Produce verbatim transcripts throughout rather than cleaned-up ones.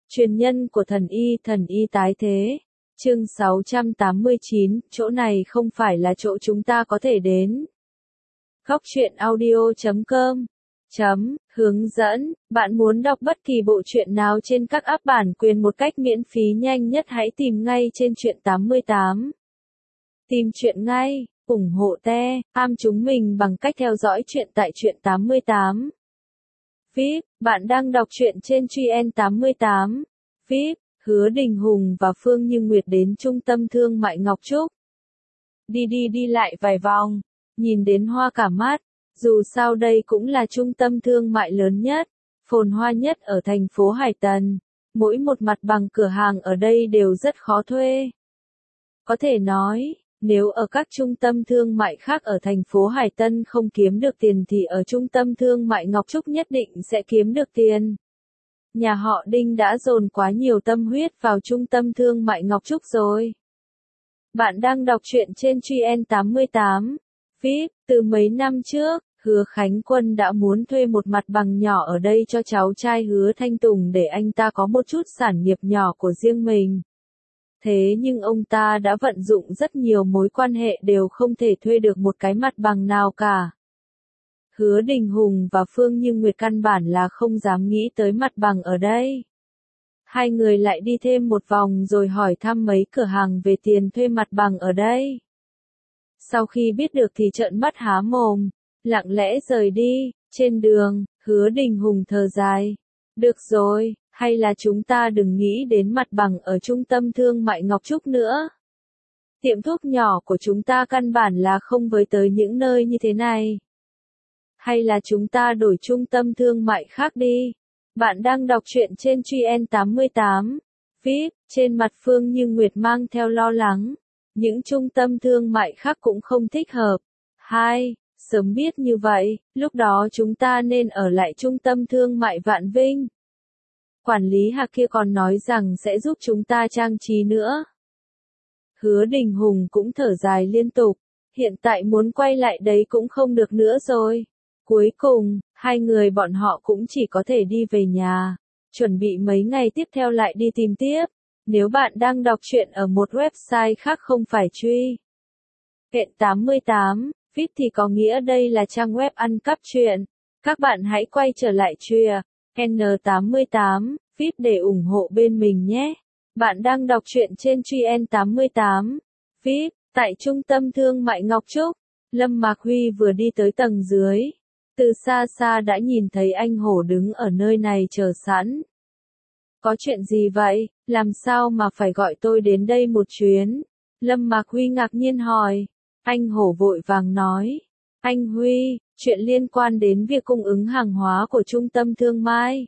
Truyền nhân của thần y, thần y tái thế. Chương sáu trăm tám mươi chín, chỗ này không phải là chỗ chúng ta có thể đến. Góc truyện audio chấm com chấm hướng dẫn, bạn muốn đọc bất kỳ bộ truyện nào trên các app bản quyền một cách miễn phí nhanh nhất hãy tìm ngay trên truyện tám mươi tám. Tìm truyện ngay, ủng hộ te, am chúng mình bằng cách theo dõi truyện tại truyện tám mươi tám. vê i pê, bạn đang đọc truyện trên truyện tám mươi tám. vê i pê, Hứa Đình Hùng và Phương Như Nguyệt đến trung tâm thương mại Ngọc Trúc. Đi đi đi lại vài vòng, nhìn đến hoa cả mắt, dù sao đây cũng là trung tâm thương mại lớn nhất, phồn hoa nhất ở thành phố Hải Tần. Mỗi một mặt bằng cửa hàng ở đây đều rất khó thuê. Có thể nói, nếu ở các trung tâm thương mại khác ở thành phố Hải Tân không kiếm được tiền thì ở trung tâm thương mại Ngọc Trúc nhất định sẽ kiếm được tiền. Nhà họ Đinh đã dồn quá nhiều tâm huyết vào trung tâm thương mại Ngọc Trúc rồi. Bạn đang đọc truyện trên truyện tám mươi tám. vê i pê, từ mấy năm trước, Hứa Khánh Quân đã muốn thuê một mặt bằng nhỏ ở đây cho cháu trai Hứa Thanh Tùng để anh ta có một chút sản nghiệp nhỏ của riêng mình. Thế nhưng ông ta đã vận dụng rất nhiều mối quan hệ đều không thể thuê được một cái mặt bằng nào cả. Hứa Đình Hùng và Phương Như Nguyệt căn bản là không dám nghĩ tới mặt bằng ở đây. Hai người lại đi thêm một vòng rồi hỏi thăm mấy cửa hàng về tiền thuê mặt bằng ở đây. Sau khi biết được thì trợn mắt há mồm, lặng lẽ rời đi. Trên đường, Hứa Đình Hùng thở dài. Được rồi, hay là chúng ta đừng nghĩ đến mặt bằng ở trung tâm thương mại Ngọc Trúc nữa. Tiệm thuốc nhỏ của chúng ta căn bản là không với tới những nơi như thế này. Hay là chúng ta đổi trung tâm thương mại khác đi. Bạn đang đọc truyện trên truyện tám mươi tám. vê i pê, trên mặt Phương Như Nguyệt mang theo lo lắng. Những trung tâm thương mại khác cũng không thích hợp. Hai, sớm biết như vậy, lúc đó chúng ta nên ở lại trung tâm thương mại Vạn Vinh. Quản lý Hạc kia còn nói rằng sẽ giúp chúng ta trang trí nữa. Hứa Đình Hùng cũng thở dài liên tục. Hiện tại muốn quay lại đấy cũng không được nữa rồi. Cuối cùng, hai người bọn họ cũng chỉ có thể đi về nhà, chuẩn bị mấy ngày tiếp theo lại đi tìm tiếp. Nếu bạn đang đọc truyện ở một website khác không phải truy Kện tám mươi tám, vê i pê thì có nghĩa đây là trang web ăn cắp truyện. Các bạn hãy quay trở lại truyện N tám mươi tám, vê i pê để ủng hộ bên mình nhé. Bạn đang đọc truyện trên truyện tám mươi tám, vê i pê, tại trung tâm thương mại Ngọc Trúc. Lâm Mạc Huy vừa đi tới tầng dưới. Từ xa xa đã nhìn thấy anh Hổ đứng ở nơi này chờ sẵn. Có chuyện gì vậy, làm sao mà phải gọi tôi đến đây một chuyến? Lâm Mạc Huy ngạc nhiên hỏi. Anh Hổ vội vàng nói. Anh Huy, chuyện liên quan đến việc cung ứng hàng hóa của trung tâm thương mại.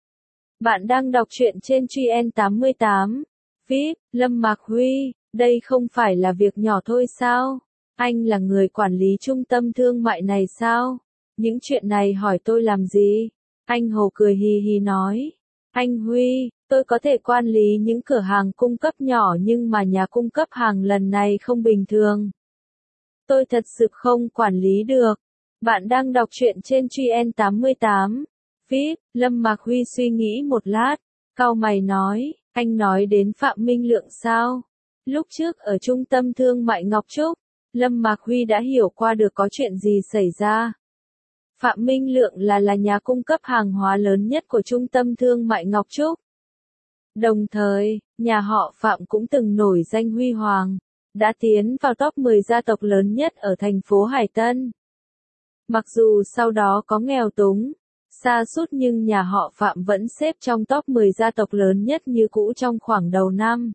Bạn đang đọc truyện trên truyện tám mươi tám. vê i pê, Lâm Mạc Huy, đây không phải là việc nhỏ thôi sao? Anh là người quản lý trung tâm thương mại này sao? Những chuyện này hỏi tôi làm gì? Anh Hồ cười hì hì nói. Anh Huy, tôi có thể quản lý những cửa hàng cung cấp nhỏ nhưng mà nhà cung cấp hàng lần này không bình thường. Tôi thật sự không quản lý được. Bạn đang đọc truyện trên truyện tám mươi tám. vê i pê, Lâm Mạc Huy suy nghĩ một lát, cau mày nói, anh nói đến Phạm Minh Lượng sao? Lúc trước ở trung tâm thương mại Ngọc Trúc, Lâm Mạc Huy đã hiểu qua được có chuyện gì xảy ra. Phạm Minh Lượng là là nhà cung cấp hàng hóa lớn nhất của trung tâm thương mại Ngọc Trúc. Đồng thời, nhà họ Phạm cũng từng nổi danh huy hoàng, đã tiến vào top mười gia tộc lớn nhất ở thành phố Hải Tân. Mặc dù sau đó có nghèo túng, sa sút nhưng nhà họ Phạm vẫn xếp trong top mười gia tộc lớn nhất như cũ trong khoảng đầu năm.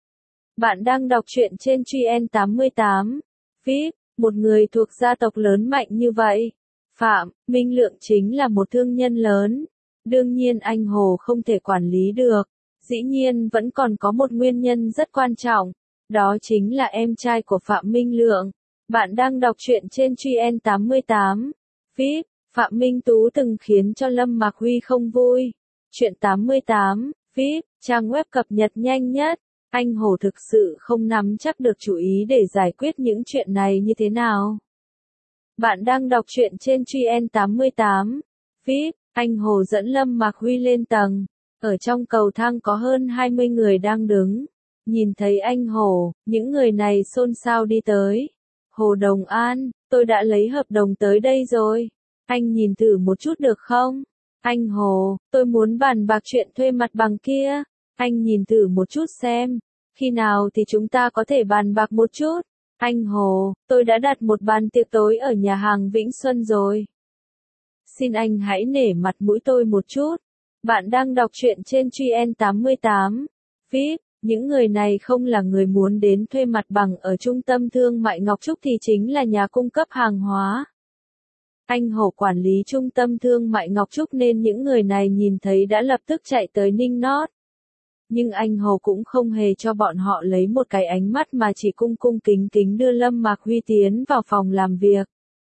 Bạn đang đọc truyện trên truyện tám mươi tám. vê i pê, một người thuộc gia tộc lớn mạnh như vậy. Phạm Minh Lượng chính là một thương nhân lớn. Đương nhiên anh Hồ không thể quản lý được. Dĩ nhiên vẫn còn có một nguyên nhân rất quan trọng. Đó chính là em trai của Phạm Minh Lượng. Bạn đang đọc truyện trên truyện tám mươi tám. vê i pê, Phạm Minh Tú từng khiến cho Lâm Mạc Huy không vui. Truyện tám mươi tám, vê i pê, trang web cập nhật nhanh nhất. Anh Hồ thực sự không nắm chắc được chủ ý để giải quyết những chuyện này như thế nào. Bạn đang đọc truyện trên truyện tám mươi tám. vê i pê, anh Hồ dẫn Lâm Mạc Huy lên tầng. Ở trong cầu thang có hơn hai mươi người đang đứng. Nhìn thấy anh Hồ, những người này xôn xao đi tới. Hồ Đồng An, tôi đã lấy hợp đồng tới đây rồi. Anh nhìn thử một chút được không? Anh Hồ, tôi muốn bàn bạc chuyện thuê mặt bằng kia. Anh nhìn thử một chút xem. Khi nào thì chúng ta có thể bàn bạc một chút? Anh Hồ, tôi đã đặt một bàn tiệc tối ở nhà hàng Vĩnh Xuân rồi. Xin anh hãy nể mặt mũi tôi một chút. Bạn đang đọc truyện trên Truyện tám mươi tám. vê i pê, những người này không là người muốn đến thuê mặt bằng ở trung tâm thương mại Ngọc Trúc thì chính là nhà cung cấp hàng hóa. Anh Hồ quản lý trung tâm thương mại Ngọc Trúc nên những người này nhìn thấy đã lập tức chạy tới nịnh nót. Nhưng anh Hồ cũng không hề cho bọn họ lấy một cái ánh mắt mà chỉ cung cung kính kính đưa Lâm Mạc Huy tiến vào phòng làm việc.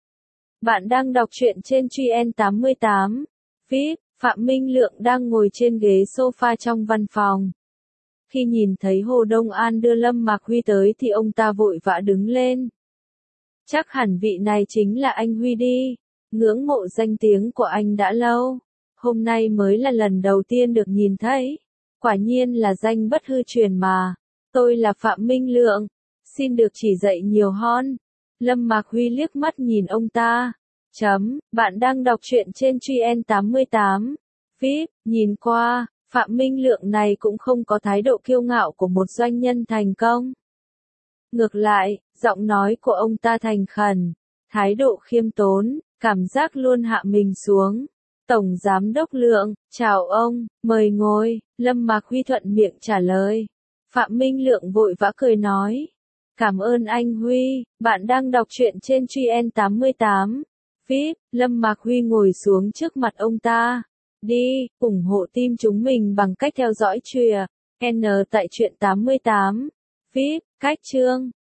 Bạn đang đọc truyện trên Truyện tám mươi tám. vê i pê, Phạm Minh Lượng đang ngồi trên ghế sofa trong văn phòng. Khi nhìn thấy Hồ Đông An đưa Lâm Mạc Huy tới thì ông ta vội vã đứng lên. Chắc hẳn vị này chính là anh Huy đi. Ngưỡng mộ danh tiếng của anh đã lâu. Hôm nay mới là lần đầu tiên được nhìn thấy. Quả nhiên là danh bất hư truyền mà. Tôi là Phạm Minh Lượng. Xin được chỉ dạy nhiều hơn. Lâm Mạc Huy liếc mắt nhìn ông ta. Chấm, bạn đang đọc truyện trên Truyện tám mươi tám. vê i pê, nhìn qua, Phạm Minh Lượng này cũng không có thái độ kiêu ngạo của một doanh nhân thành công. Ngược lại, giọng nói của ông ta thành khẩn, thái độ khiêm tốn, cảm giác luôn hạ mình xuống. Tổng Giám đốc Lượng, chào ông, mời ngồi, Lâm Mạc Huy thuận miệng trả lời. Phạm Minh Lượng vội vã cười nói. Cảm ơn anh Huy, bạn đang đọc truyện trên Truyện tám mươi tám. vê i pê, Lâm Mạc Huy ngồi xuống trước mặt ông ta. Đi, ủng hộ team chúng mình bằng cách theo dõi Truyện N tại Truyện tám mươi tám. vê i pê, cách chương.